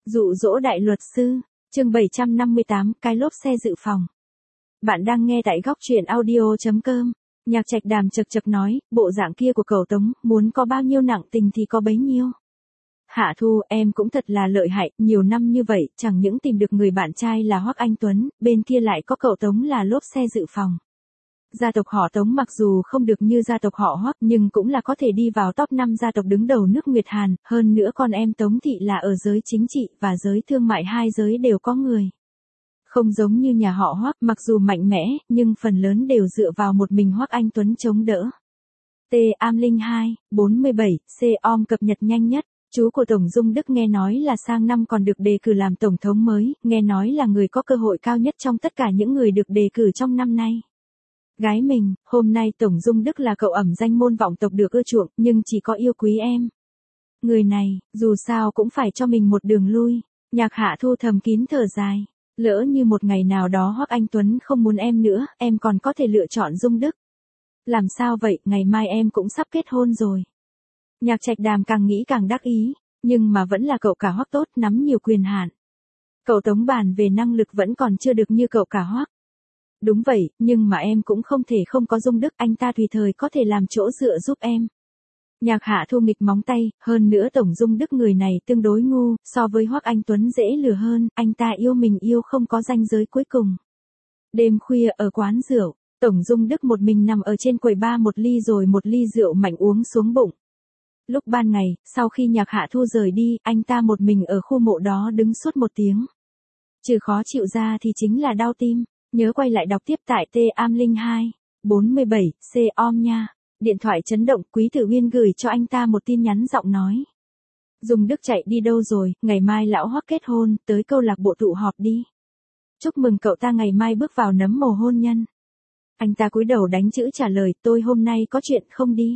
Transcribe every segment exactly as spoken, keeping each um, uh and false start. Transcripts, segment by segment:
Dụ dỗ đại luật sư, chương bảy trăm năm mươi tám, cái lốp xe dự phòng. Bạn đang nghe tại góc truyện audio chấm com. Nhạc Trạch Đàm chật chật nói, bộ dạng kia của cậu Tống, muốn có bao nhiêu nặng tình thì có bấy nhiêu. Hạ Thu, em cũng thật là lợi hại, nhiều năm như vậy, chẳng những tìm được người bạn trai là Hoắc Anh Tuấn, bên kia lại có cậu Tống là lốp xe dự phòng. Gia tộc họ Tống mặc dù không được như gia tộc họ Hoắc nhưng cũng là có thể đi vào top năm gia tộc đứng đầu nước Nguyệt Hàn, hơn nữa con em Tống Thị là ở giới chính trị và giới thương mại hai giới đều có người. Không giống như nhà họ Hoắc, mặc dù mạnh mẽ, nhưng phần lớn đều dựa vào một mình Hoắc Anh Tuấn chống đỡ. T Am Linh hai, bốn mươi bảy, C O M cập nhật nhanh nhất. Chú của Tổng Dung Đức nghe nói là sang năm còn được đề cử làm tổng thống mới, nghe nói là người có cơ hội cao nhất trong tất cả những người được đề cử trong năm nay. Gái mình, hôm nay Tổng Dung Đức là cậu ẩm danh môn vọng tộc được ưa chuộng, nhưng chỉ có yêu quý em. Người này, dù sao cũng phải cho mình một đường lui. Nhạc Hạ Thu thầm kín thở dài. Lỡ như một ngày nào đó Hoắc Anh Tuấn không muốn em nữa, em còn có thể lựa chọn Dung Đức. Làm sao vậy, ngày mai em cũng sắp kết hôn rồi. Nhạc Trạch Đàm càng nghĩ càng đắc ý, nhưng mà vẫn là cậu cả Hoắc tốt, nắm nhiều quyền hạn. Cậu Tống bàn về năng lực vẫn còn chưa được như cậu cả Hoắc. Đúng vậy, nhưng mà em cũng không thể không có Dung Đức, anh ta tùy thời có thể làm chỗ dựa giúp em. Nhạc Hạ Thu nghịch móng tay, hơn nữa Tổng Dung Đức người này tương đối ngu, so với Hoắc Anh Tuấn dễ lừa hơn, anh ta yêu mình yêu không có ranh giới cuối cùng. Đêm khuya ở quán rượu, Tổng Dung Đức một mình nằm ở trên quầy bar một ly rồi một ly rượu mạnh uống xuống bụng. Lúc ban ngày, sau khi Nhạc Hạ Thu rời đi, anh ta một mình ở khu mộ đó đứng suốt một tiếng. Trừ khó chịu ra thì chính là đau tim. Nhớ quay lại đọc tiếp tại T Am Linh hai, bốn mươi bảy, C O M nha. Điện thoại chấn động, Quý Tử Uyên gửi cho anh ta một tin nhắn giọng nói. Dung Đức chạy đi đâu rồi, ngày mai lão Hoắc kết hôn, tới câu lạc bộ tụ họp đi. Chúc mừng cậu ta ngày mai bước vào nấm mồ hôn nhân. Anh ta cúi đầu đánh chữ trả lời, tôi hôm nay có chuyện không đi.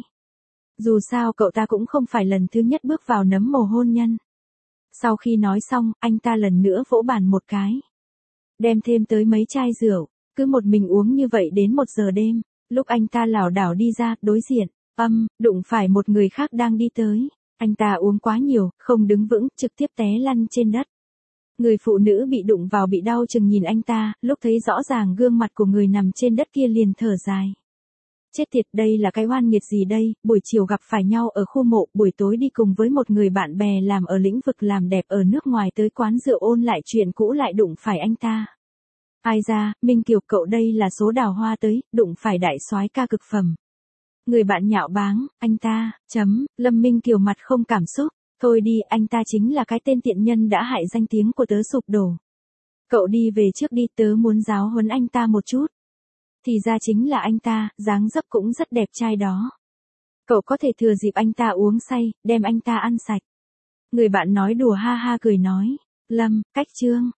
Dù sao cậu ta cũng không phải lần thứ nhất bước vào nấm mồ hôn nhân. Sau khi nói xong, anh ta lần nữa vỗ bàn một cái. Đem thêm tới mấy chai rượu, cứ một mình uống như vậy đến một giờ đêm, lúc anh ta lảo đảo đi ra, đối diện, âm, đụng phải một người khác đang đi tới. Anh ta uống quá nhiều, không đứng vững, trực tiếp té lăn trên đất. Người phụ nữ bị đụng vào bị đau chừng nhìn anh ta, lúc thấy rõ ràng gương mặt của người nằm trên đất kia liền thở dài. Chết tiệt, đây là cái oan nghiệt gì đây, buổi chiều gặp phải nhau ở khu mộ, buổi tối đi cùng với một người bạn bè làm ở lĩnh vực làm đẹp ở nước ngoài tới quán rượu ôn lại chuyện cũ lại đụng phải anh ta. Ai ra, Minh Kiều cậu đây là số đào hoa tới, đụng phải đại soái ca cực phẩm. Người bạn nhạo báng, anh ta, chấm, Lâm Minh Kiều mặt không cảm xúc, thôi đi, anh ta chính là cái tên tiện nhân đã hại danh tiếng của tớ sụp đổ. Cậu đi về trước đi, tớ muốn giáo huấn anh ta một chút. Thì ra chính là anh ta, dáng dấp cũng rất đẹp trai đó. Cậu có thể thừa dịp anh ta uống say, đem anh ta ăn sạch. Người bạn nói đùa ha ha cười nói, Lâm, cách chương.